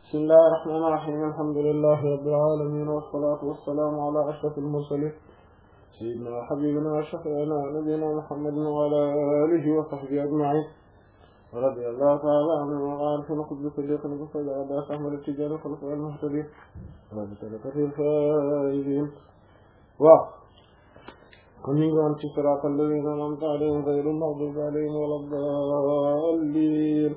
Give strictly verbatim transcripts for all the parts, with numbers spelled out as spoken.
بسم الله الرحمن الرحيم الحمد لله رب العالمين والصلاة والسلام على أشرف المرسلين سيدنا وحبيبنا وشفيعنا نبينا محمد وعلى آله وصحبه أجمعين رضي الله تعالى عنه وعن نقد صديقنا بفضل عباس أحمد التجاري خلفاء المهتدين وبطريقة الفائزين واو كن يقول في صراط الذين أنعمت عليهم غير المغضوب عليهم ولا الضالين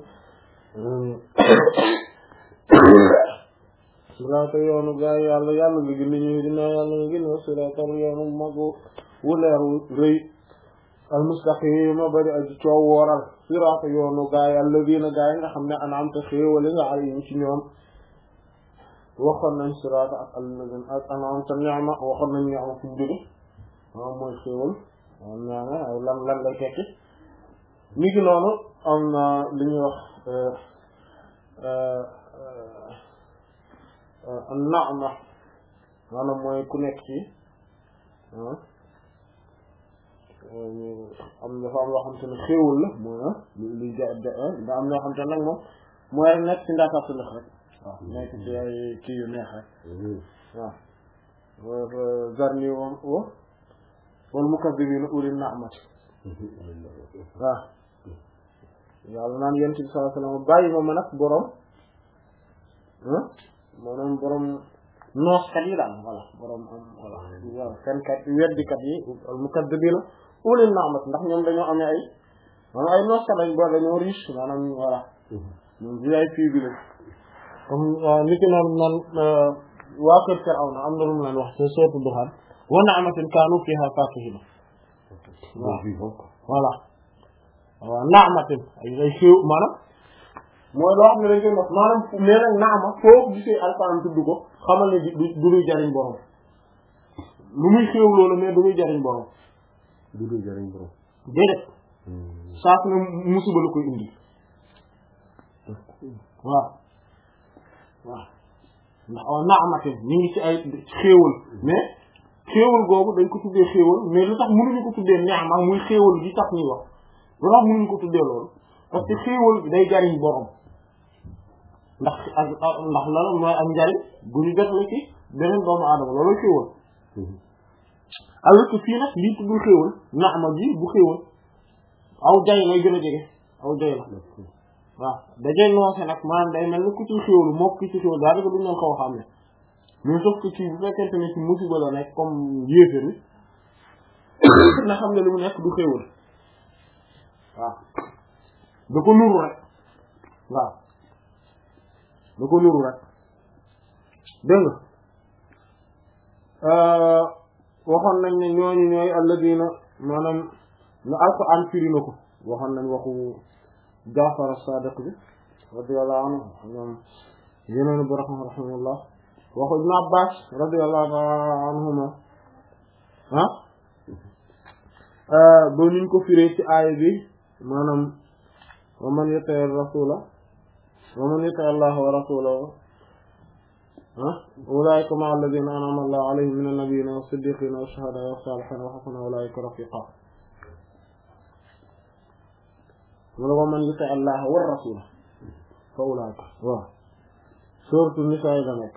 sirata yoonu gaa yàlla yàlla nga gën ñu dina yàlla nga gën sirata yoonu magu wu leeru rëy al mustaqim bari aji coow wooral sirata yoonu gaa yàlla dina gaa yi nga xam ne an'amta xéewal nga alayhim ci ñoom waxoon nañ sirata ak alladina ak an'amta ni'ma waxoon nañ ni'ma fu mu jóge waaw mooy xéewal ñaane ay lan lan lay tekki ni ki noonu am na li ñuy wax an-na'ma maanaam mooy ku nekk ci am dafa am loo xam te ne xéewal la mooy li ja da am loo xam te nag moom mooy nekk ci ndaataatu lex rek waaw nekk ci ay kii yu neex rek waaw zarni moom wo wal mukazzibiina uli na'mati waaw yàlla naan yonent bi sallallahu alayhi wa sallam bàyyi ma ma nag borom maanaam borom nooskat yi daal voilà borom am voilà waaw fenkat weddikat yi al mukazzibiina uli na'mati ndax ñoom dañoo amee ay maanaam ay nooskat lañ boo dañoo riche maanaam voilà ñoom V I P bi lañ comme li ki noonu naan waa kër Firawna am na lu mu leen wax ci sourate Duxaan wa na'matin kaanu fiihaa faakihiina voilà waaw na'matin ay ay xew maanaam mooy loo xam ne dañ koy wax maanaam nee nag naama foo gisee alxuraan tudd ko xamal ne du du luy jariñ borom lu muy xew loolu mais du luy jariñ borom du luy jariñ borom déedéet saa su ne musiba la koy indi waaw waaw ndax aw naamatin ñu ngi ci ay xéewal mais xéewal googu dañ ko tuddee xéewal mais lu tax mënuñu ko tuddee ni'ma muy xéewal gi tax ñuy wax lu tax mënuñu ko tuddee loolu parce que xéewal bi day jariñ borom ndax ak ndax la mooy am njariñ bu ñu jot la ci beneen doomu aadama loolu xéewal alors que fii nag lii tuddul xéewal naama ji bu xéewal aw jay lay gën a jege aw jay la waaw dajay noose nag maanaam day mel ni ku ci xéewlu moo ki ci xéewal daal ko duñ leen ko xam ne mais sauf que ci bu fekkente ne ci musiba la nekk comme yéefér ni na xam ne li mu nekk du xéewal waaw da ko nuru rek waaw da ko nuru rek dégg nga waxoon nañ ne ñooñu ñooy alladina maanaam ñu alquran firi na ko waxoon nañ waxu Jaafar as-Sadiq bi radiyallahu anhu ñoom yeneen borom rahimahullah waxu Ibn Abbas radiyallahu anhuma ah ba niñ ko firee ci aaya bi maanaam wa man yuti' ar-rasula wa man yuti' Allah wa rasulahu ah ulaa'ika ma'a alladhina an'ama Allahu alayhim mina an-nabiyyina was-siddiqina wash-shuhada'i was-salihina wa hasuna ulaa'ika rafiqa wala wa man yuti' Allah wa rasulahu fa ulaa'ika waaw sourate Nisaa la nekk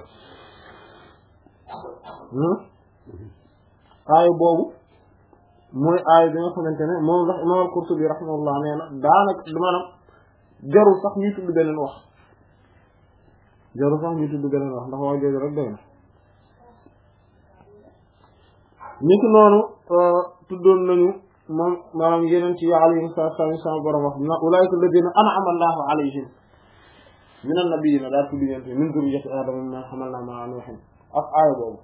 aaya boobu mooy aaya bi nga xamante ne moom ndax Imaam al-Qurtubi rahimahullah nee na daanaka maanaam jarul sax ñuy tudd beneen wax jarul sax ñuy tudd beneen wax ndax waa jooju rek doy na ni ki noonu tuddoon nañu moom maanaam yeneen ci alayhim salaatu sama borom wax na ulaa'ika alladhiina an'ama Allahu alayhim mina nabiyyiina daa tudd yéen min zurriyyati aadama mimman hamalnaa ma'a Nuuhin ak aaya boobu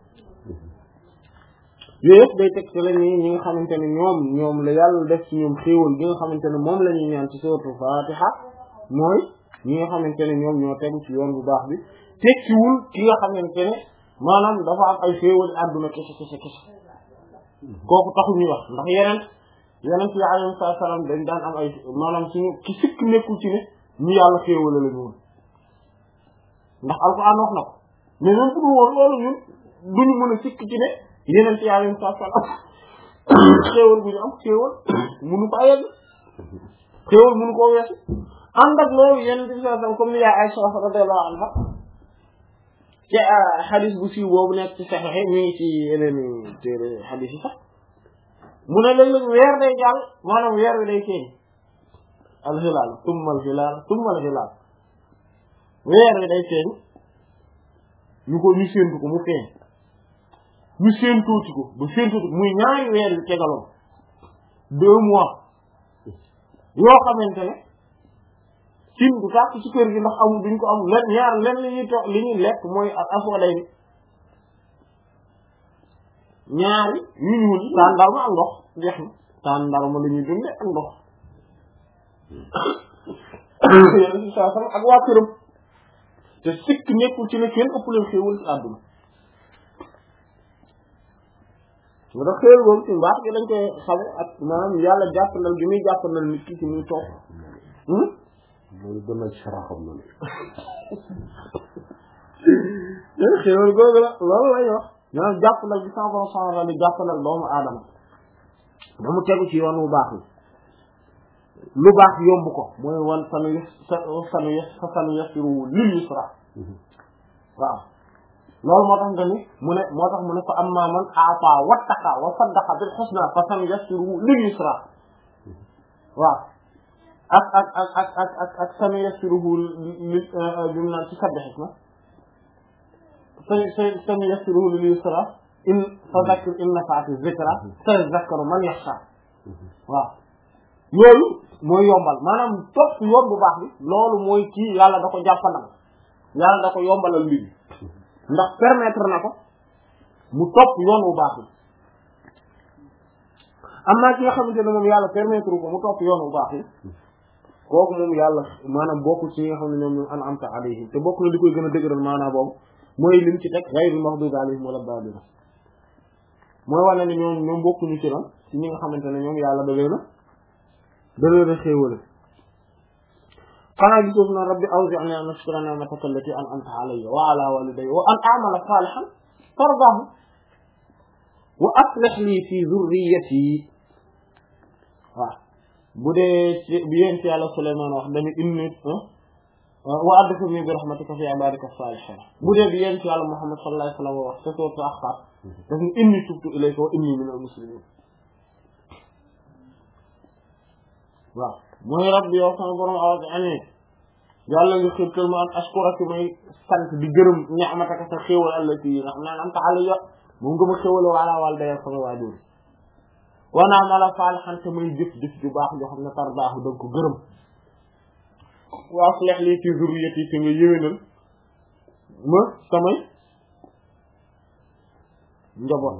yooyu yëpp day teg ci la ni ñi nga xamante ne ñoom ñoom la yàlla def ci ñoom xéewal gi nga xamante ne moom la ñuy ñaan ci suratul Fatiha mooy ñi nga xamante ne ñoom ñoo tegu ci yoon bu baax bi tekkiwul ki nga xamante ne maanaam dafa am ay xéewal àdduna kese kese kese kooku taxul ñuy wax ndax yeneen yeneen ci alayhi salaam dañ daan am ay maanaam suñu ki sikk nekkul ci ne ñu yàlla xéewale la ñu woon ndax alquran wax na ko mais même bu dul woon loolu ñun duñu mën a sikk ci ne yeneen ci yàlla saa salaam xéewal bu ñu am xéewal mënu faa yegg xéewal mënu koo weesu ànd ak loolu yeneen ci saa salaam comme ni yaa Aysa radiyallahu anha ci xadis bu siiw boobu nekk ci saxexe mi ngi ci yeneen téere xadis yi sax mu ne léeg-léeg weer day jàll maanaam weer wi day feeñ al hilaal tumma al hilaal tumma al hilaal weer wi day feeñ ñu ko ñu séentu ko mu feeñ ñu séentuuti ko ba séentuuti ko muy ñaari weer yu tegaloon deux mois yoo xamante ne cin du sàkk ci kër gi ndax amul duñ ko am len ñaar len li ñuy toog li ñuy lekk mooy ak afooday ni ñaari yu ñuul tàndarma ak ndox jeex na tàndarma la ñuy dunde ak ndox yéen si saa sama ak waa këram te sikk nekkul ci ne kenn ëpp leen xéewal ci àdduna nga tax xéewal boobu ci mbaax gi dañ koy xame ak maanaam yàlla jàppandal gi muy jàppandal nit ki ci muy toog loolu gën a saraxam na xéewal googu la loolu lay wax maanaam jàppandal bi cent pour cent la di jàppandal doomu aadama ba mu tegu ci yoon wu baax yi lu baax yomb ko mooy wan sanu yes sanu yes fa sanu yasiru lil yusra waaw loolu moo tax nga ni mu ne moo tax mu ne fa amma man aata wattaqa wa saddaqa bil husna fa sanu yasiru lil yusra waaw ak ak ak ak ak ak ak sanu yasiruhu li bi mu naan ci sabbih na sanu sanu yasiruhu lil yusra in fa zakkir in nafa'ati zikra sayadhakkaru man yakhsha waaw loolu mooy yombal maanaam topp yoon bu baax bi loolu mooy kii yàlla da ko jàppandal yàlla da ko yombalal mbir bi ndax permettre na ko mu topp yoon bu baax bi am naa ki nga xamante ne moom yàlla permettre ko mu topp yoon bu baax bi kooku moom yàlla maanaam bokku ci nga xam ne ñoom ñoom an amta alayhim te bokk na li koy gën a dëgëral maanaam boobu mooy lim ci teg ghayril maghdubi alayhim wala daalliin mooy wane ne ñoom ñoom bokkuñu ci lan ci ñi nga xamante ne ñoom yàlla da leen a da leen a xéewale xanaa gisoof na rabbi awzi'ni an ashkura ni'mataka allati an'amta alayya wa ala walidayya wa an a'mala salihan tardahu wa aslih li fi dhurriyyati waaw bu dee ci bi yéen ci yàlla Sulaymaan wax dañu inni wa adkhilni bi rahmatika fi ibadika salihin bu dee bi yéen ci yàlla Muhammad sallallahu alayhi wa sallam wax te sourate Ahqaf daf ni inni tubtu ilayka wa inni minal muslimin waaw mooy rabbi yow sama borom awat ani yàlla nga xirtal ma an ashkura ci may sant di gërëm ni'mataka sa xéewal allati yi nga xam naan am ta alayya moom nga ma xéewale wala wal dayal sama waajur wanaa ma la saalihan te may jëf jëf ju baax joo xam ne tardaahu da nga ko gërëm wa aslih li fi zurriyati te nga yéwénal ma samay njaboot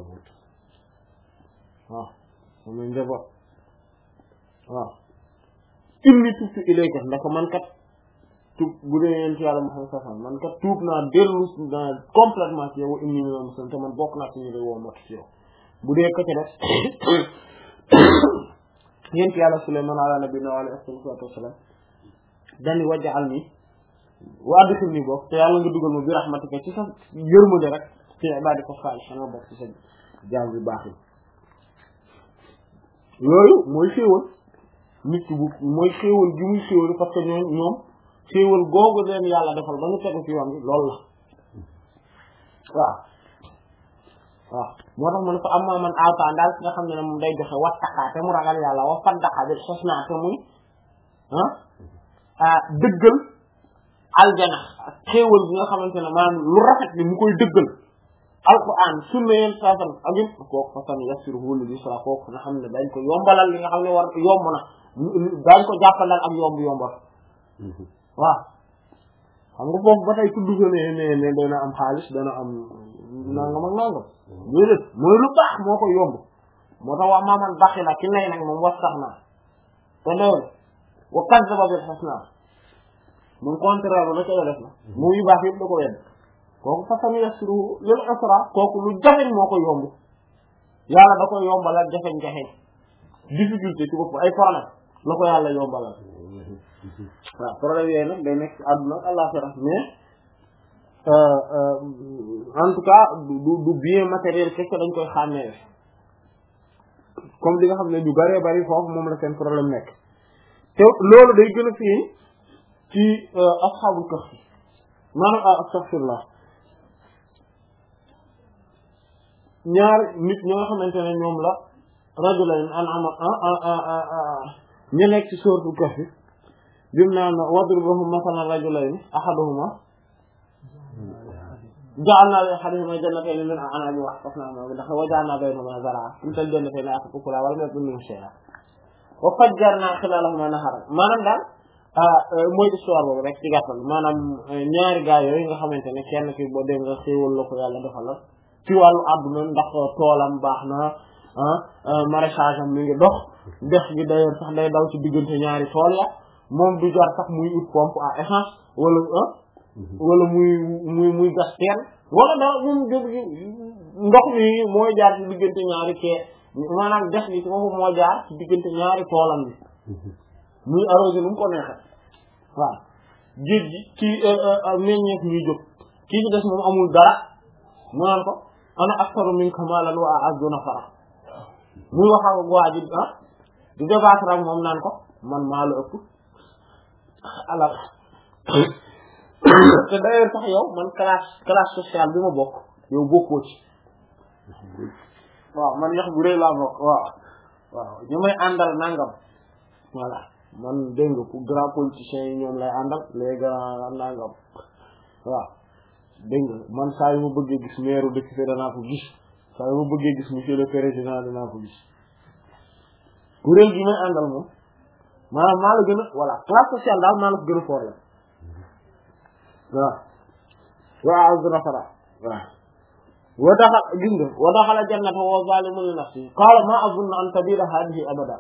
waaw samay njaboot waaw inni tubtu ilayka ndax man kat tuub bu dee yéen ci yàlla Muhammad sallallahu alayhi wasallam man kat tuub naa dellu naa complètement ci yow inni minal muslimin te man bokk naa ci ñu lay woo mot ci yow bu dee ko ci def yéen ci yàlla Sulaymaan ala nabiyina wa alayhi salaatu wassalaam dani waj'alni wa adkhilni bokk te yàlla nga dugal ma bi rahmatika ci sa yërmande rek fi ibadika saalihiin ma bokk ci sa jaam bi baax yi yooyu mooy xéewal nit ki bu mooy xéewal gi muy xéewal parce que ñoom ñoom xéewal googu leen yàlla defal ba ñu tegu ci yoon bi loolu la waaw waaw moo tax mu ne ko amma man aata daal ki nga xam ne ne moom day joxe wattaqa te mu ragal yàlla wa saddaqa bil husna te muy ah dëggal aljana ak xéewal bi nga xamante ne maanaam lu rafet bi mu koy dëggal alquran sunna yeen saasan ak yëpp kooku fa san yassiruhu lil yusra kooku nga xam ne dañ ko yombalal li nga xam ne war yomb na dañ ko jàppalal ak yomb yombal waaw xam nga foofu ba tey tudd ko ne ne ne dana am xaalis dana am nangam ak nangam déedéet mooy lu baax moo ko yomb moo tax waa maaman baxi la ki nay nag moom was sax naa te loolu wa kazzaba bil husna moom contraire la koy def na moom yu baax yëpp da ko wedd kooku fa sanu yassiruhu lil usra kooku lu jafeñ moo ko yomb yàlla da koy yombalal jafeñ-jafeñ difficulté ci bopp ay problème la ko yàlla yombalal waaw problème yooyu nag day nekk ci àdduna ak àllaxira mais en tout cas du du bien matériel kese dañ koy xàmmee comme li nga xam ne ñu bëree bëri foofu moom la seen problème nekk te loolu day gën a feeñ ci asxaabul kahf maanaam astaghfirullah ñaar nit ñoo xamante ne ñoom la rajulayn an'ama ñu nekk ci sourate Kahf bim naan wadribhum mathalan rajulayn ahaduhuma ja'alna li ahadihima jannatayn min a'nabin wa hafafnahuma bil wa ja'alna baynahuma zar'an kiltal jannatayn atat ukulaha wa lam yadlim minhu shay'an wa fajjarna khilalahuma naharan maanaam daal mooy histoire boobu rek ci gàttal maanaam ñaari gaa yooyu nga xamante ne kenn ki boo dégg nga xéewal la ko yàlla defal la ci wàllu àdduna ndax toolam baax na maraîchage am mi ngi dox dex gi d'ailleurs sax day daw ci diggante ñaari tool ya moom du jar sax muy ut pompe à essence wala wala muy muy muy gas teen wala daal moom dégg ndox mi mooy jaar ci diggante ñaari kee maanaam dex gi ci foofu moo jaar ci diggante ñaari toolam bi muy arrosé nu mu ko neexee waaw géej gi kii meññeef ñuy jóg kii ci des moom amul dara mu naan ko ana aktaru minka maalan wa a'azzu nafara muy wax ak waa ji ah di débattre ak moom naan ko man maa la ëpp alal te d'ailleurs sax yow man classe classe sociale bi ma bokk yow bokkoo ci waaw man yax bu rëy laa bokk waaw waaw ñu may àndal nangam voilà man dégg nga pour grand politiciens yi ñoom lay àndal les grands nangam waaw dégg nga man saa yu ma bëggee gis maire dëkk fi danaa ko gis saa yu ma bëggee gis monsieur le président danaa ko gis kuréel gi may àndal moom maanaam maa la gën a voilà classe sociale daal maa la ko gën a fort la waaw waaw dina fara waaw wa daxal gis nga wa daxala jannata wa zalimun li nafsi qala ma azunnu an tabida hadhihi abada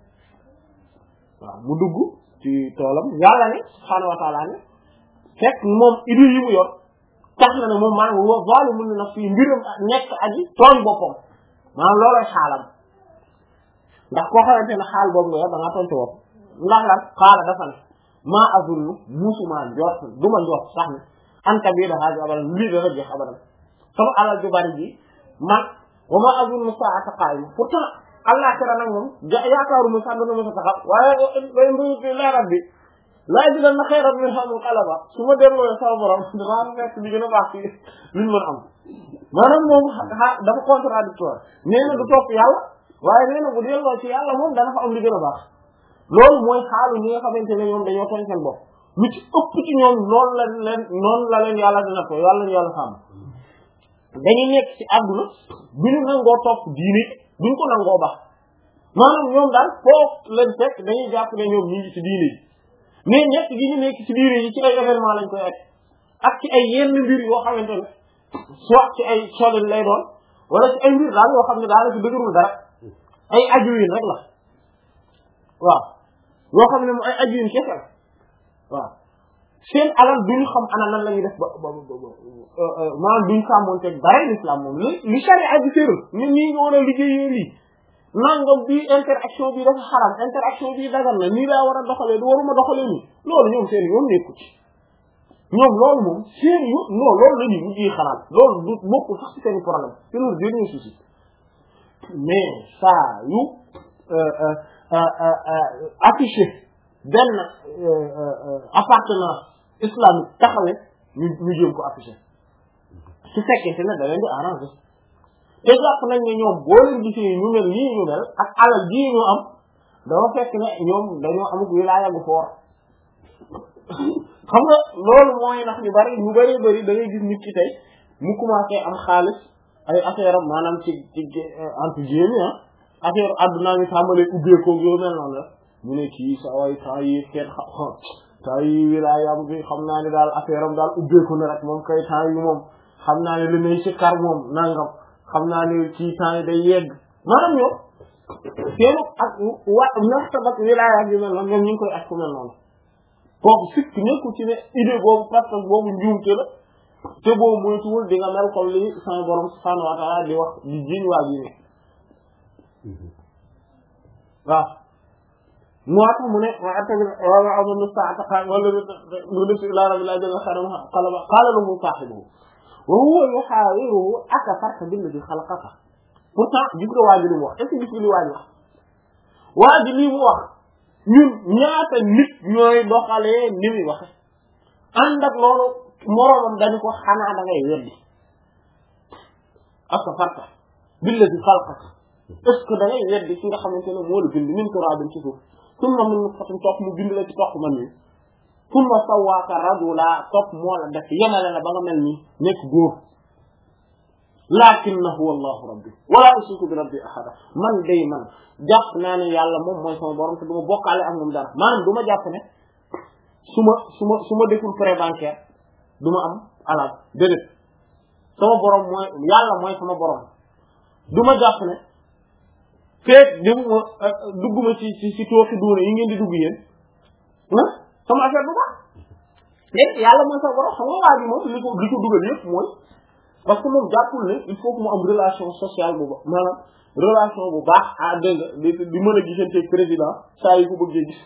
waaw mu dugg ci toolam yàlla ne subhaanahu wa ta'ala ne fekk moom idée yi mu yor tax na ne moom maanaam wa zalimun li nafsi mbirum nekk aji tooñ boppam maanaam loolooy xaalam ndax koo xamante ne xaal boobu nga yor da ngaa tooñ sa bopp ndax lan xaala dafa ne maa azunnu musuma njort du ma njort sax ne an tabida hadhihi abada lii dana jeex abadan sama alal ju bari ji man wa ma azunnu saa'ata qaa'ima pourtant allah tera nag moom yaakaaruma sax dana ma sa taxaw waaye bay mbuuti la rabbi laa jidan na xayran min hamul qalaba su ma delloo sama borom damaa fekk li gën a baax ci luñ mën am maanaam moom dafa contradictoire nee na du topp yàlla waaye nee na bu delloo ci yàlla moom dana fa am li gën a baax loolu mooy xaalu ñi nga xamante ne ñoom dañoo tooñ seen bopp lu ci ëpp ci ñoom noonu la leen noonu la leen yàlla dina ko yàlla ñu yàlla sàmm dañuy nekk ci àdduna bi ñu nangoo topp diine duñ ko nangoo baax maanaam ñoom daal foofu leen fekk dañuy jàpp ne ñoom ñu ngi ci diine yi mais ñett gi ñu nekk ci diine yi ci ay événement lañ koy ak ak ci ay yenn mbir yoo xamante ne soit ci ay solin lay doon wala ci ay mbir daal yoo xam ne daal ci dëgërul dara ay aju yin rek la waaw yoo xam ne mu ay aju yin kese waaw seen alal duñu xam ana nan la ñuy def ba ba maanaam duñ sàmmoonteeg dara l'islam moom li li charia bi tëral ñun ñii nga war a liggéeyee lii nangam bi interaction bi dafa xaram interaction bi dagan na nii laa war a doxalee du waruma doxalee nii loolu ñoom seen yoon nekku ci ñoom loolu moom seen yoon non loolu la ñuy mujjee xalaat loolu du bokkul sax ci seen problème c'est leur dernier souci mais saa yu affiché benn appartenance islamique taxawee ñu ñu jéem ko affiché su fekkente ne da leen di arrangé te jàpp nañ ne ñoom boo leen gisee ñu mel nii ñu mel ak alal jii ñu am dafa fekk ne ñoom dañoo amuk wilaaya gu foor xam nga loolu mooy ndax ñu bari ñu bari bari da ngay gis nit ki tey mu commencé am xaalis ay affaire am maanaam ci ci entre guillemets ah affaire adduna mi tàmbalee ubbeekoo yoo mel noonu la mu ne kii sa way temps yi kenn xam temps yi wilaayam bi xam naa ne daal affaire am daal ubbeeku na rek moom kay temps yi moom xam naa ne li may si kar moom nangam xam naa ne kii temps yi day yegg maanaam ñoom seenu ak wa naxtabat wilaaya bi mel noonu ñoom ñu ngi koy ak ku mel noonu kooku sikk nekku ci ne idée boobu parce que boobu njuumte la te boobu moytuwul di nga mel comme li sama borom subhanahu wa ta'ala di wax di jiñ waa ji ne waaw moo tax mu ne wa attabi wa amanu sa'ata wala mu def ila rabbil alamin qalaba qala lahu sahibuhu wa huwa yuhawiruhu akafarta billadhi khalaqaka pourtant gis nga waa ji li mu wax est-ce que gis nga li waa ji wax waa ji li mu wax ñun ñaata nit ñooy doxalee ni muy waxe ànd ak loolu moroomam dañu ko xanaa da ngay weddi akafarta billadi xalqaka est-ce que da ngay weddi ci nga xamante ne moo la bind min turaabin ci suuf summa min nutfatin topp mu bind la ci topp man ni summa sawwaaka rajula topp moo la def yemale la ba nga mel ni nekk góor lakinnahu wallahu rabbi wala ushriku bi rabbi ahada man day man jàpp naa ne yàlla moom mooy sama borom te du ma bokkaale ak moom dara maanaam du ma jàpp ne su ma su ma su ma deful prêt bancaire du ma am alal déedéet sama borom mooy yàlla mooy sama borom du ma jàpp ne feet dem ma dugguma ci ci ci tooxi duuna yi ngeen di dugg yéen ah sama affaire bu baax léegi yàlla mooy sama borom xam nga waa ji moom li ko li ko dugal yëpp mooy parce que moom jàppul ne il faut que mu am relation sociale bu baax maanaam relation bu baax ah dégg nga di di mën a gisante président saa yi ko bëggee gis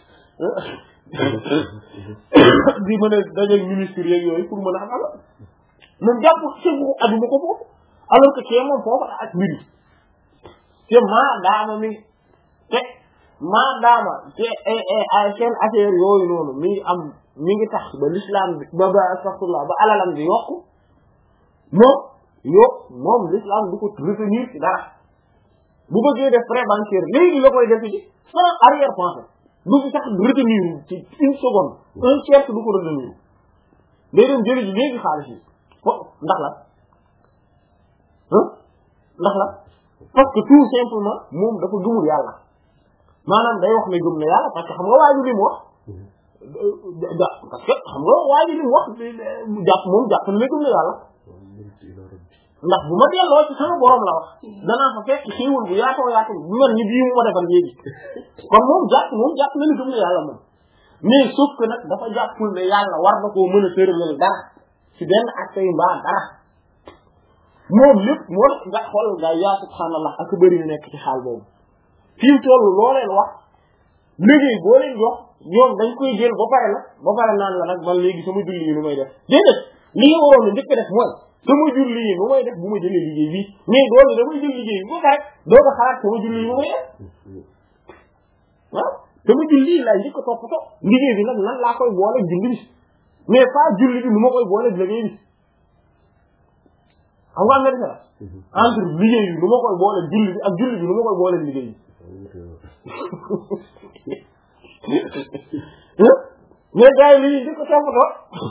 di mën a dajeeg ministre yeeg yooyu pour mën a am alal moom jàpp segu aduma ko foofu alors que kee moom foofu ak mbiri te maa daama mi te maa daama te seen affaire yooyu noonu mi ngi am mi ngi tax ba l'islam bi ba ba astaghfirullah ba alalam di yokku moom yokk moom l'islam du ko retenir ci dara bu bëggee def prêt bancaire léegi la koy def ci sans arrière pensée du fi sax retenir ci une seconde un tiers du ko retenir day dem jëli ji léegi xaalis yi fo ndax la ah ndax la parce que tout simplement moom dafa gëmul yàlla maanaam day wax ne gëm na yàlla parce que xam nga waa ji li mu wax da parce que xam nga waa ji li mu wax jàpp moom jàpp na ne gëm na yàlla ndax bu ma delloo ci sama borom la wax danaa fa fekk xéewal bu yaatoo yaatoo bu mel ni bii mu ma defal léegi kon moom jàpp moom jàpp na ni gëm na yàlla moom mais sauf que nag dafa jàppul ne yàlla war na koo mën a tëralal dara ci benn acte yu mbaa dara moom lépp moo tax nga xool nga yaa subhaanallah ak bëri ñu nekk ci xaal boobu fi mu toll loo leen wax liggéey boo leen jox ñoom dañ koy jël ba pare la ba pare naan la nag man léegi sama julli yi nu may def déedéet li nga waroon a njëkk a def mooy sama julli yi nu may def bu ma jëlee liggéey bi mais doolu damay jël liggéey bi ba pare doo ko xalaat sama julli yi nu may def waaw sama julli yi laay njëkk a toppatoo liggéey bi nag nan laa koy boole julli bi mais pas julli bi nu ma koy boole liggéey bi xam nga am na différence entre liggéey bi nu ma koy boole julli bi ak julli bi nu ma koy boole liggéey bi mais gars yi li ñuy njëkk a toppatoo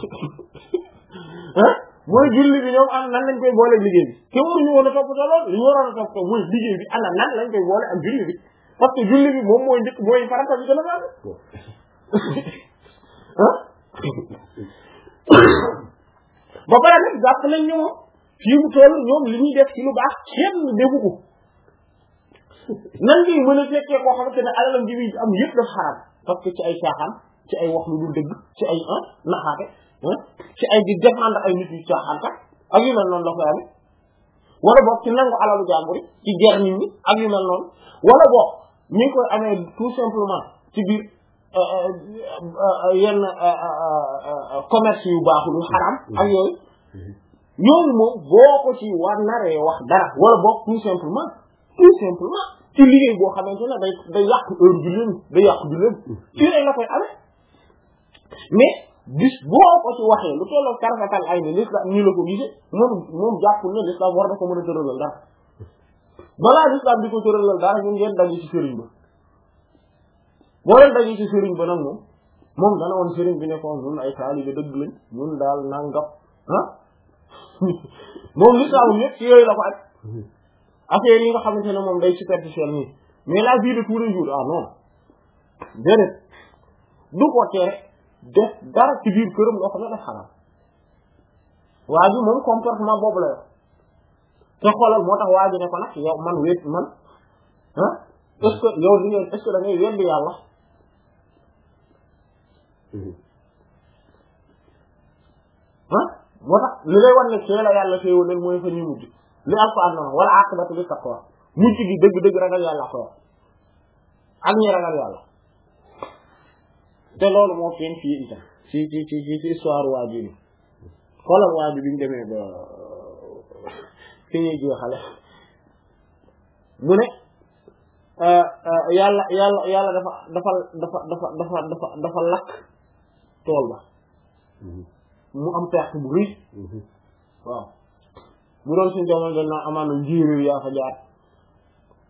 ah mooy julli bi ñoom am nan lañ koy boole liggéey bi te waruñu woon a toppatoo lool li ñu waroon a toppatoo mooy liggéey bi ana nan lañ koy boole ak julli bi parce que julli bi moom mooy njëkk mooy farata bi gën a baax ah ba pare nag jàpp nañ ñu moom fii mu toll ñoom li ñuy def ci lu baax kenn defu ko nan ngay mën a fekkee koo xamante ne alalam ji bi am yëpp daf xaraam parce que ci ay caaxaan ci ay wax lu dul dëgg ci ay ah naxaate ci ay di défendre ay nit yu caaxaan kat ak yu mel noonu la koy amee wala boog ci nangu alalu jàmbur yi ci ger nit ñi ak yu mel noonu wala boog mi ngi koy amee tout simplement ci biir yenn commerce yu baaxul yu xaraam ak yooyu ñooñu moom boo ko ci war naree wax dara wala boog tout simplement tout simplement ci liggéey boo xamante ne day day yàq heure bi leen day yàq bi leen ci lay la koy amee mais bis boo ko ci waxee lu tolloo karfatal ay ni l'islam nii la ko gisee moom moom jàppul ne l'islam war na ko mën a tëralal dara balaa l'islam di ko tëralal dara ñun ngeen daje ci sëriñ ba boo leen daje ci sëriñ ba nag moom moom dana woon sëriñ bi ne ko ñun ay taalibe dëgg lañ ñun daal nangam ah moom l'islam yëpp ci yooyu la ko ak affaire yi nga xamante ne moom day superficiel nii mais la vie de tous les jours ah non déedéet du ko tere def dara ci biir këram loo xam ne daf xaraam waa ji moom comportement boobu la yor te xoolal moo tax waa ji ne ko nag yow man wéet man ah est-ce que yow di ngeen est-ce que da ngay weddi yàlla ah moo tax li lay wan ne kee la yàlla teewul leen mooy fa ñuy mujj li alquran noonu wala aqibatu lit taqwa mujj gi dëgg-dëgg ragal yàlla ko ak ñi ragal yàlla te loolu moo feeñ fii itam ci ci ci ci histoire waa ji ni xoolal waa ji bi ñu demee ba fi ñuy jeexale mu ne yàlla yàlla yàlla dafa dafa dafa dafa dafa dafa dafa lakk tool ba mu am perte bu rëy waaw bu doon suñu jamono dañ naan amaan na njiiréer yaa fa jaar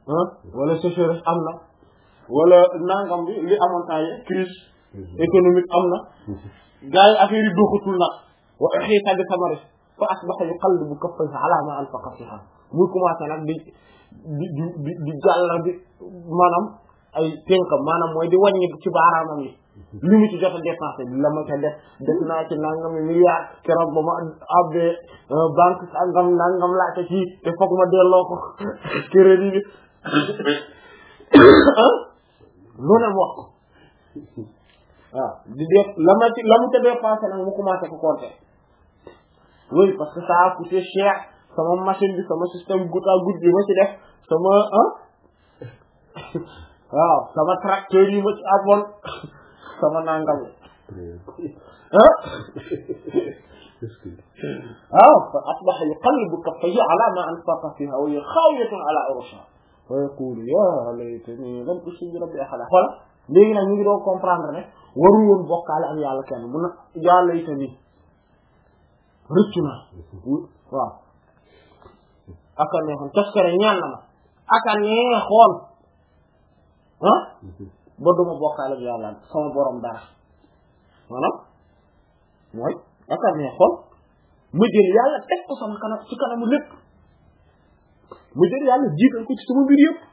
ah wala sécheresse am na wala nangam bi li amoon temps yi crise économique am na gars yi affaire yi doxatul nag wa uhiita bi samari fa asbaha yuqallibu kaffayhi ala ma anfaqa fiha muy commencé nag di di di di di jàllar bi maanaam ay tënkam maanaam mooy di wàññi ci baaraamam yi li mu ci jot a dépensé la ma ca def def naa ci nangam milliard keroog ba ma abbee banque sangam nangam laa ca ci te foog ma delloo ko crédit bi lu ne mu wax ko waaw di def la ma ci la mu ca dépensé nag mu commencé ko compter oui parce que ça a coûté cher sama machine bi sama système goutte à goutte bi ma ci def sama ah waaw sama tracteur yi ma ci amoon sama nangam ah waaw fa asbaha yuqallibu kaffayhi ala ma anfaqa fiha wa hiya khawiyatun ala urushiha wa yaqulu ya laytani lam ushrik bi rabbi ahada xool léegi nag ñu ngi doon comprendre ne waru woon bokkaale am yàlla kenn mun na ya laytani rëccu na waaw aka neexoon taskare ñaan na ma aka neexoon ah ba duma bokkaale bi yàlla sama borom dara maanaam mooy aka neexoon ma jël yàlla teg ko sama kanam ci kanamu lépp ma jël yàlla jiital ko ci sama mbir yëpp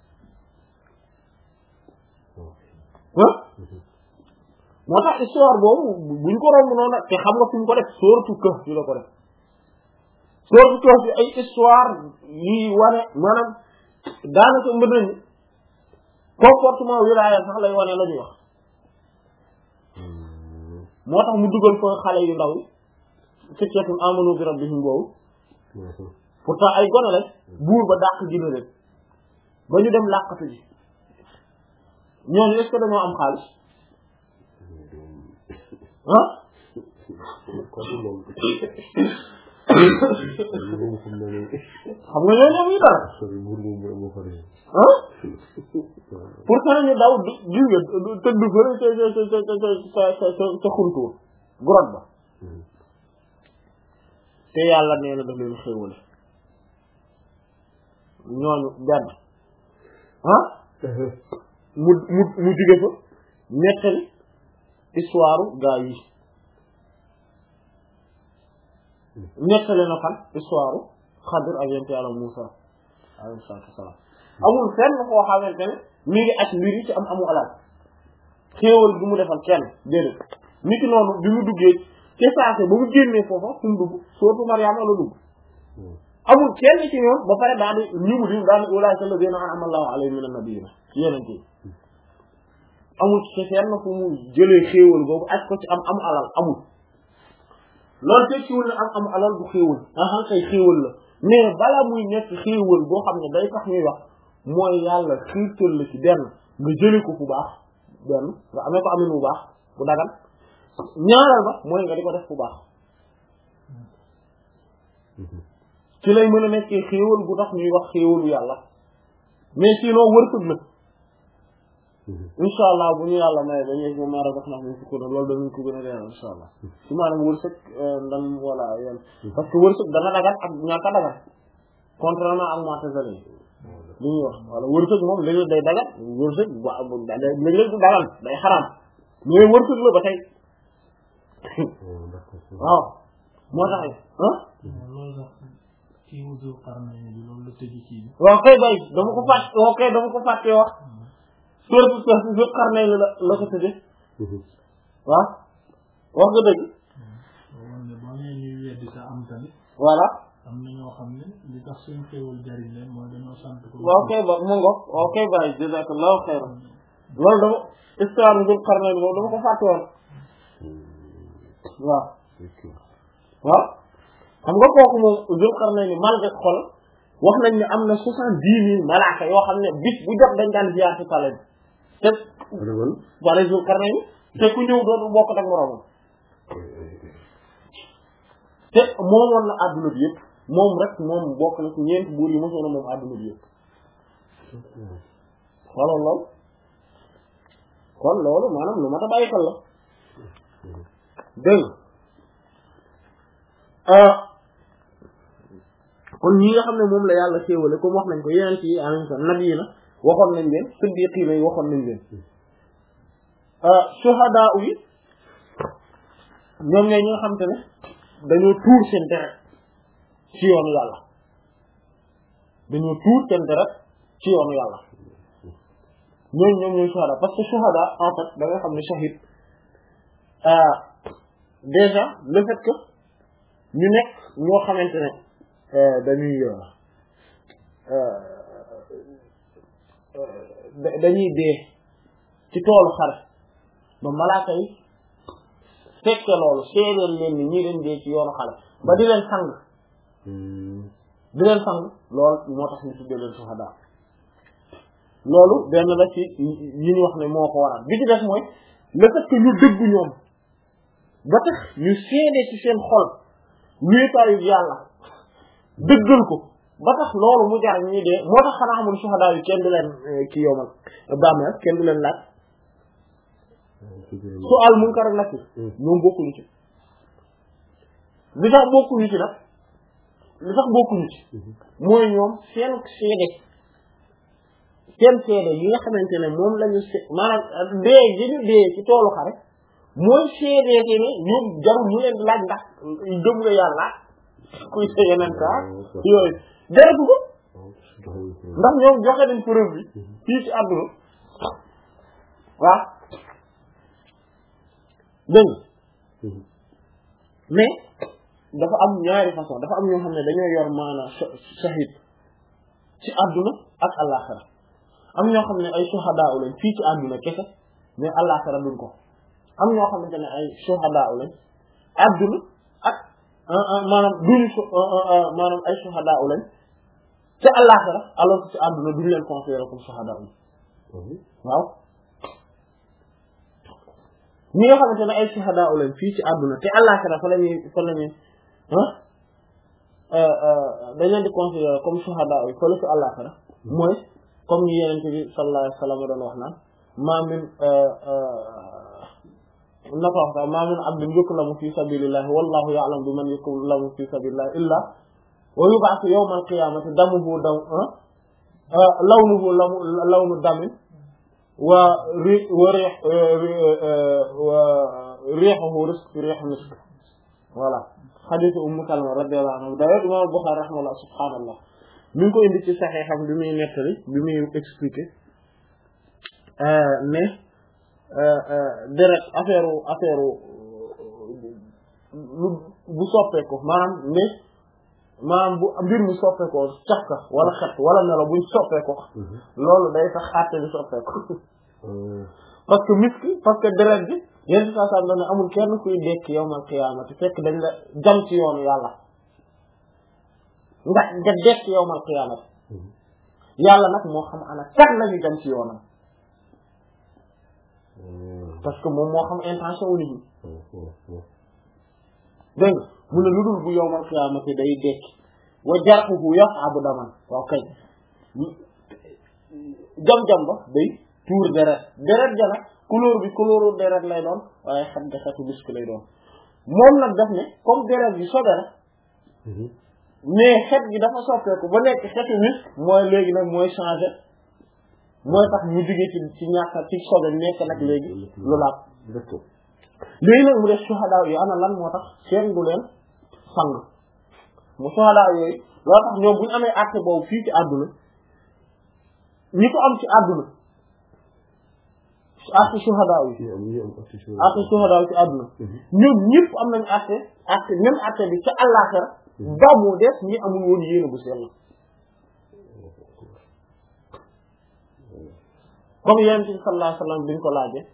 ah moo tax histoire boobu buñ ko romb noonu te xam nga fi mu ko def sooratu Kahf fi la ko def sooratu Kahf fi ay histoire yi wane maanaam daanaka mën nañu comportement wilaaya sax lay wane la ñuy wax moo tax mu dugal ko xale yu ndaw yi fityatun amanu bi rabbihim boobu pourtant ay gone lañ buur ba dàq gina leen ba ñu dem làqatu ji ñooñu est-ce que dañoo am xaalis ah xam nga ñooñu amuñu dara ah pourtant ñu daw gis nga tëdd fële ca ca ca ca ca ca ca xuntuur grotte ba te yàlla nee na daf leen xéewale ñooñu benn ah mu mu mu jóge fa nettali histoire gaa yi nettali na fan histoire Xadir ak yonent Yàlla Muusaa alayhi salaatu wa salaam amul fenn koo xamante ne mi ngi ak mbir yi ci am amu alal xéewal bi mu defal kenn déedéet nit ki noonu bi mu duggee te saase ba mu génnee foofa fu mu dugg sootu Mariama la dugg amul kenn ci ñoom ba pare daal di ñu mu di daal di ulaa'ika allaziina an'ama Allahu alayhim mina nabiyyiina yeneen yi amul ci fenn fu mu jëlee xéewal boobu ak ko ci am amu alal amul loolu te ci wul ne am amu alal bu xéewal aha kay xéewal la mais bala muy nekk xéewal boo xam ne day tax ñuy wax mooy yàlla xiirtal la ci benn nga jëlee ko fu baax benn nga amee ko amin bu baax bu dagan ñaareel ba mooy nga di ko def fu baax ci lay mën a nekkee xéewal bu tax ñuy wax xéewalu yàlla mais sinon wërsëg la insha allah bu ñu yàlla may ba ñu ma ra def na ñu ko loolu dañu ko gën a leeral insha allah ci maanaam wërsëg ndam wala yéen parce que wërsëg dana dagan ak ñàkk a dagan contrairement ak mu'tazili li ñuy wax wala wërsëg moom léeg-léeg day dagan wërsëg léeg-léeg du dagan day xaraam mais wërsëg la ba tey waaw moo tax ah kii wu Dul Qarnayn bi loolu la tëj kii bi waaw kay bay dama ko fàtte waaw kay dama ko fàtte wax surtout que Dul Qarnayn la la ko tëjee waaw wax nga dëgg woon ne boo nee ñuy weddi sa am tamit voilà am na ñoo xam ne li tax suñu xéewal jariñ leen mooy dañoo sant ko waaw kay ba mu ngoog waaw kay bay jazakallahu xayran loolu dama histoire Dul Qarnayn boobu dama ko fàtte woon waaw waaw xam nga kooku moom Dul Qarnayn ni malgré xol wax nañ ne am na soixante-dix mille malaaka yoo xam ne bis bu jot dañ daan ziyaar ci pale bi te wala Dul Qarnayn te ku ñëw dootu bokk ak moroomam te moomoon na adduna bi yëpp moom rek moom bokk na ci ñeenti buur yi mosoon na moom adduna bi yëpp xoolal loolu kon loolu maanaam lu mat a bàyyi xel la dégg kon ñi nga xam ne moom la yàlla xéewale comme wax nañ ko yeneen ci alayhi salaam nabi yi na waxoon nañ leen siddiqiina yi waxoon nañ leen shuhadaa yi ñoom ñooy ñi nga xam te ne dañoo tuur seen deret ci yoonu yàlla dañoo tuur seen deret ci yoonu yàlla ñooñu ñoom ñooy shuhada parce que shuhada en fait da nga xam ne shahid déjà le fait que ñu nekk ñoo xamante ne dañuy dañuy dee ci toolu xare ba malaaka yi fekke loolu seedeel leen ni ñii dañ dee ci yoonu xare ba di leen sang di leen sang loolu moo tax ñu tuddee leen shuhada loolu benn la ci yi ñu wax ne moo ko waral bi ci def mooy le fait que ñu dëggu ñoom ba tax ñu seede ci seen xol wéetaayu yàlla dëggal ko ba tax loolu mu jar ñuy dee moo tax xanaa amul shuhada yi kenn du leen ci yomal bàmmeel kenn du leen laaj su al munkar ak nakir ñoom bokkuñu ci li tax bokkuñu ci nag li tax bokkuñu ci mooy ñoom seen seede seen seede yi nga xamante ne moom lañu se maanaam dee gi ñu dee ci toolu xare mooy seede ke ne ñoom jarul ñu leen laaj ndax gëm nga yàlla kuy sa yeneen kaa yooyu jaratu ko ndax ñoom joxe nañ preuve bi fii ci àdduna waaw dégg mais dafa am ñaari façon dafa am ñoo xam ne dañoo yor maana shahid ci àdduna ak àllaxira am ñoo xam ne ay shuhadaa lañ fii ci àdduna kese mais àllaxira duñ ko am ñoo xamante ne ay shuhadaa lañ àdduna ak maanaam duñu maanaam ay shuhadaa lañ ci àllaxira alors que ci àdduna duñu leen considéré comme shuhadaa waaw ñi nga xamante ne ay shuhadaa lañ fii ci àdduna te àllaxira fa lañuy fa lañuy dañ leen di considéré comme shuhadaa yi fële ci àllaxira mooy comme ni Yonent bi sallallahu alayhi wa sallam doon wax naan maa min na ko wax sax maa min abdin yuklamu fi sabilillahi wallahu ya'lamu biman yuklamu fi sabilillahi illa wa yub'athu yawma al-qiyamati damuhu daw lawnuhu lawnu damin wa ri wa rih wa rihuhu rihu misk voilà hadith Ummu Salama radiyallahu anha d'ailleurs Imam Bukhari rahimahullah subhanallah mi ngi ko indi ci saxeexam bi muy nettali bi muy expliquer mais deret affaire affaire bu soppeeku maanaam mais maanaam bu mbir mi soppeekoo cafka wala xet wala melo buñ soppeeku loolu day tax àtte bi soppeeku parce que miski parce que deret bi yenn saa saa ne amul kenn kuy dekk yawmal qiyaamati fekk dañ la jam ci yoonu yàlla nga nga dekk yawmal qiyaamati yàlla nag moo xam ana kan lañu jam ci yoonam parce que moom moo xam intention wu nit ñi dégg nga mu ne lu dul bu yawmal qiyaamati day dekk wa jarhuhu yas'abu daman waaw kay jam-jam ba day tuur deret deret ja nag couleur bi couleur deret lay doon waaye xet ga xetu misk lay doon moom nag daf ne comme deret bi sobe la mais xet gi dafa soppeeku ba nekk xetu misk mooy léegi nag mooy changé mooy tax mu jógee ci ci ñàkk ci sobe nekk nag léegi lu laab léegi nag mu def shuhada yi ana lan moo tax seen du leen sang mu shuhada yooyu loolu tax ñoom bu ñu amee acte boobu fii ci àdduna ñi ko am ci àdduna acte shuhada yi acte shuhada yi ci àdduna ñoom ñëpp am nañu acte acte même acte bi ca àllaaxira ba mu des ñi amul woon yéene bu sell comme yonent bi sallallahu alayhi wa sallam biñ ko laajee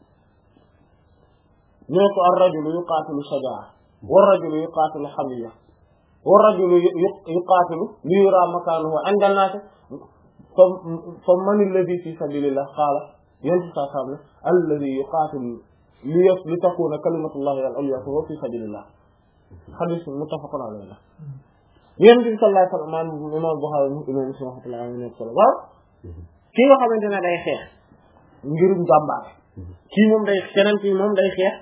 ñoo ko ar-rajulu yuqaatilu shajaa war-rajulu yuqaatilu hamiyya war-rajulu yuqaatilu li yuraa makaanuhu inda an-naas fa man alladhi fi sabilillah qaala yonent bi sallallahu alayhi wa sallam alladhi yuqaatilu li takuuna kalimatullahi al-ulyaa fa huwa fi sabilillah hadith muttafaqun alayhi yonent bi sallallahu alayhi wa sallam maanaam Imam Bukhari imam Muslim rahmatullahi alayhi waaw ki nga xamante ne day xeex ngirum jàmbaar kii moom day keneen kii moom day xeex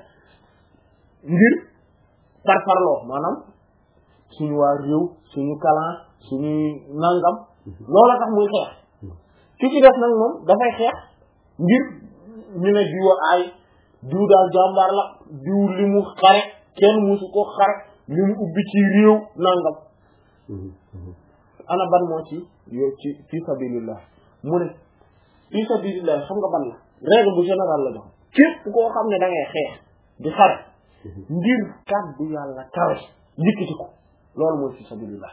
ngir par parloo maanaam suñu waa réew suñu clan suñuy nangam loola tax muy xeex ki ci def nag moom dafay xeex ngir ñu ne diwa ay diw daal jàmbaar la diw li mu xare kenn musu ko xare li mu ubbi ci réew nangam ana ban moo ci yow ci fi sabilillah mu ne fi sabilillah xam nga ban la règle bu général la jox képp koo xam ne da ngay xeex di xare ngir kàddu yàlla kawe yëkkati ko loolu mooy fi sabilillah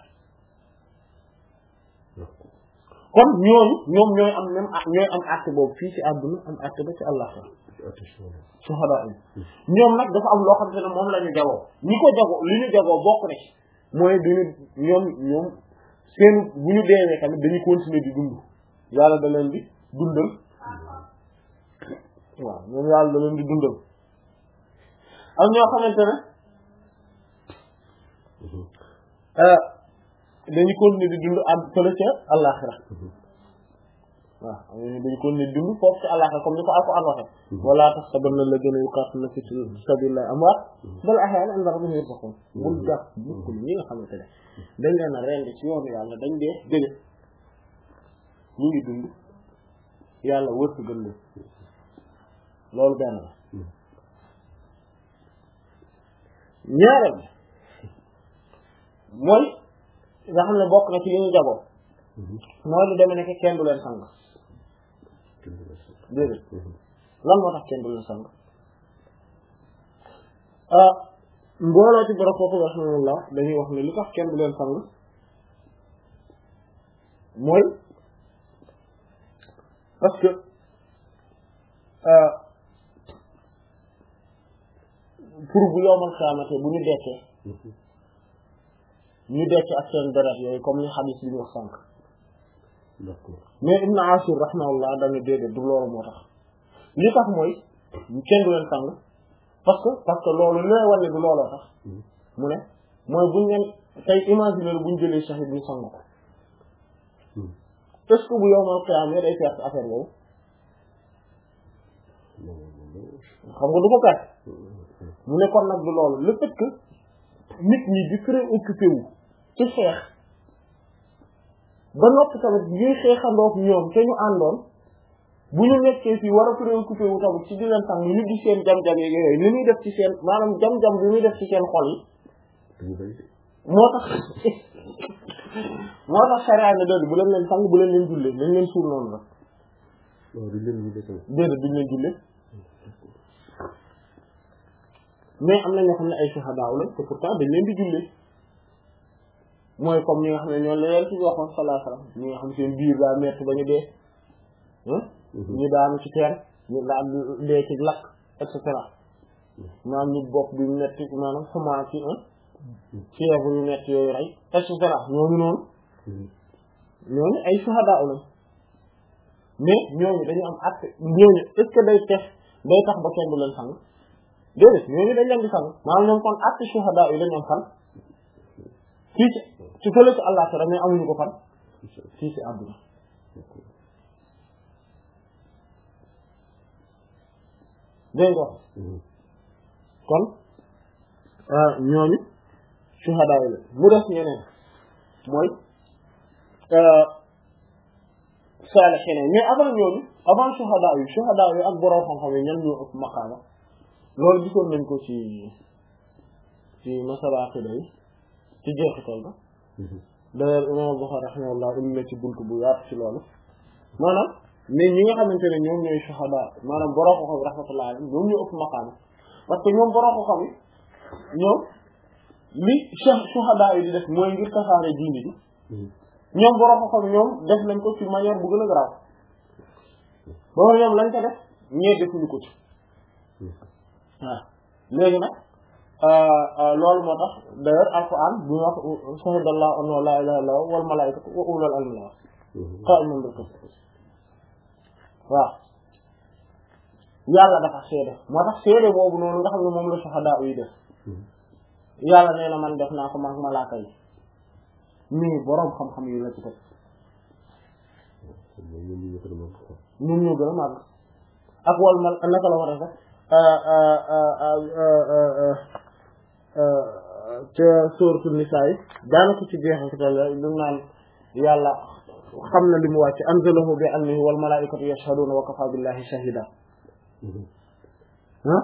kon ñooñu ñoom ñooy am même ñooy am acte boobu fii ci àdduna am acte ba ci àllaxira suhada yi ñoom nag dafa am loo xam te ne moom la ñu jagoo ñi ko jagoo li ñu jagoo bokk na ci mooy duñu ñoom ñoom seen bu ñu deewee tamit dañuy continuer di dund yàlla da leen di dundal waaw ñoom yàlla da leen di dundal am ñoo xamante ne dañuy continuer di dund am fële ca àllaxira waaw dañu continuer di dund foofu ca àllaxira comme ni ko Alxuraan waxe wala tahsabanna alladhina yuqatiluna fi sabilillahi amwaat bal ahyaa'un 'inda rabbihim yarzuqun bul jàpp mukk ñi nga xamante ne dañ leen a rend ci yoonu yàlla dañ dee dëgg ñu ngi dund yàlla wërtu gën leen loolu benn la ñaareel mooy nga xam ne bokk na ci li ñu jagoo mooy lu demee nekk kenn du leen sang déedéet lan moo tax kenn du leen sang mbooloo ci borom foofu rahmatullah dañuy wax ne li tax kenn du leen sang mooy parce que pour bu yowmal xiyaamate bu ñu dekkee ñu dekk ak seen deret yooyu comme ni xadis bi ñu wax sànq mais Ibn Ashur rahmatullah dana déedéet du loolu moo tax li tax mooy kenn du leen sang parce que parce que loolu li lay wane du looloo tax mu ne mooy buñ leen tey imaginer buñ jëlee shahid ñu sang ko est-ce que bu yowmal qiyaama day perte affaire boobu xam nga du ko perte mu ne kon nag du loolu le fait que nit ñi di préoccupé wu ci xeex ba noppi tamit ñuy xeexandoog ñoom te ñu àndoon bu ñu nekkee fii war a préoccupé wu tamit ci di leen sang ñu di seen jam-jam yeeg yooyu li muy def ci seen maanaam jam-jam bi muy def ci seen xol yi moo tax moo tax sariya ne doon bu leen leen sang bu leen leen jullee dañ leen suul noonu la déedéet duñ leen jullee mais am na ñoo xam ne ay shuhadaa la te pourtant dañ leen di jullee mooy comme ñi nga xam ne ñoo la leen ci waxoon sallallahu alayhi wasallam ñi nga xam seen biir daa metti ba ñu dee ñu daanu ci teen ñu daan dee ci lakk et cetera maanaam ñu bopp bi metti maanaam xumaa ci fièvre yu metti yooyu rey et cetera ñooñu noonu ñooñu ay shuhadaa la mais ñooñu dañu am acte ñooñu est-ce que day tef day tax ba kenn du leen sang déedéet ñooñu dañ leen di sang maanaam ñoom kon acte shuhadaa yi dañu am fan fii ci ci fële ci àllaaxira mais amuñu ko fan fii ci àdduna dégg nga kon ñooñu shuhadaa yi la mu def ñeneen mooy saalihiin mais avant ñooñu avant shuhadaa yi shuhadaa yi ak borom xam-xam yi ñan ñoo ëpp maqaama loolu gisoon nañ ko ci ci masala aqida yi ci jeexital ba d'ailleurs imam Bukhari rahimahullah indi na ci buntu bu yaatu ci loolu maanaam mais ñi nga xamante ne ñoom ñooy shuhada maanaam borom xam rahmatullah alayhi ñoom ñoo ëpp maqaama parce que ñoom borom xam ñoom li shuhada yi di def mooy ngir tasaare diine ji ñoom borom xam ñoom def nañ ko ci manière bu gën a garaaw boo ñoom lañ ko def ñee defuñu ko ci waaw léegi nag loolu moo tax d'ailleurs alquran bu ñu wax shahidallahu annahu la ilaha illa huwa wal malaikatu wa ulul ilmi la wax qa'iman bil qist waaw yàlla dafa seede moo tax seede boobu noonu nga xam ne moom la shuhada yi def yàlla nee na man def naa ko mag malaaka yi nii boroom xam-xam yi la ci teg ñun ñoo gën a màgg ak wal mal naka la war a def ca sourate Nisaa yi daanaka ci jeexital la lu naan yàlla xam na li mu wàcc anzalahu bi annahu wal malaa'ikatu yashhaduuna wa kafaa billahi shahida ah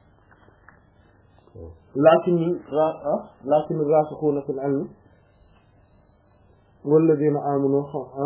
laakin laakin raasixuuna fil ilmi walladiina aamanu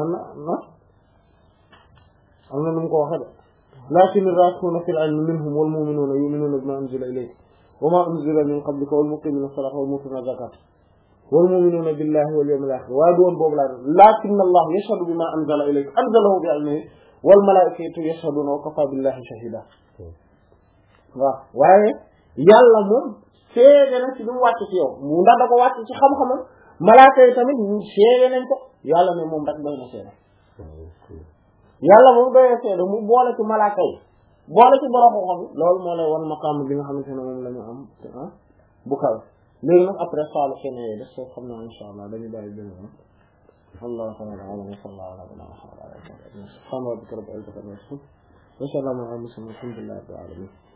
am na nu mu ko waxee de laakin raasixuuna fil ilmi minhum wal mu'minuuna yu'minuuna bimaa unzila ilayka wa maa unzila min qablika wal muqiimuuna as-salaata wal mu'tuuna az-zakaata wal mu'minuuna billahi wal yawmil aaxir waaye du woon boobu laa def laakin Allah yashhadu bimaa anzala ilayka anzalahu bi ilmihi wal malaa'ikatu yashhaduuna wa kafaa billahi shahiida waaw waaye yàlla moom seede na ci lu mu wàcc ci yow mu ndax da ko wàcc ci xam-xamam malaaka yi tamit seede nañ ko yàlla ne moom rek doy na seede yàlla moom doy na seede mu boole ci malaaka yi boole ci borom xam-xam loolu moo lay wan maqaam bi nga xamante ne moom la ñu am ah bu kaw léegi nag après saalu xene yooyu def soo xam naa insha allah dañu bàyyi benn yoon wallahu ta'ala a'lam wa sallallahu ala nabiyyina muhammad subhana rabbika rabbil izzati amma yasifun wa salamun ala al mursalin walhamdulillahi rabbil alamin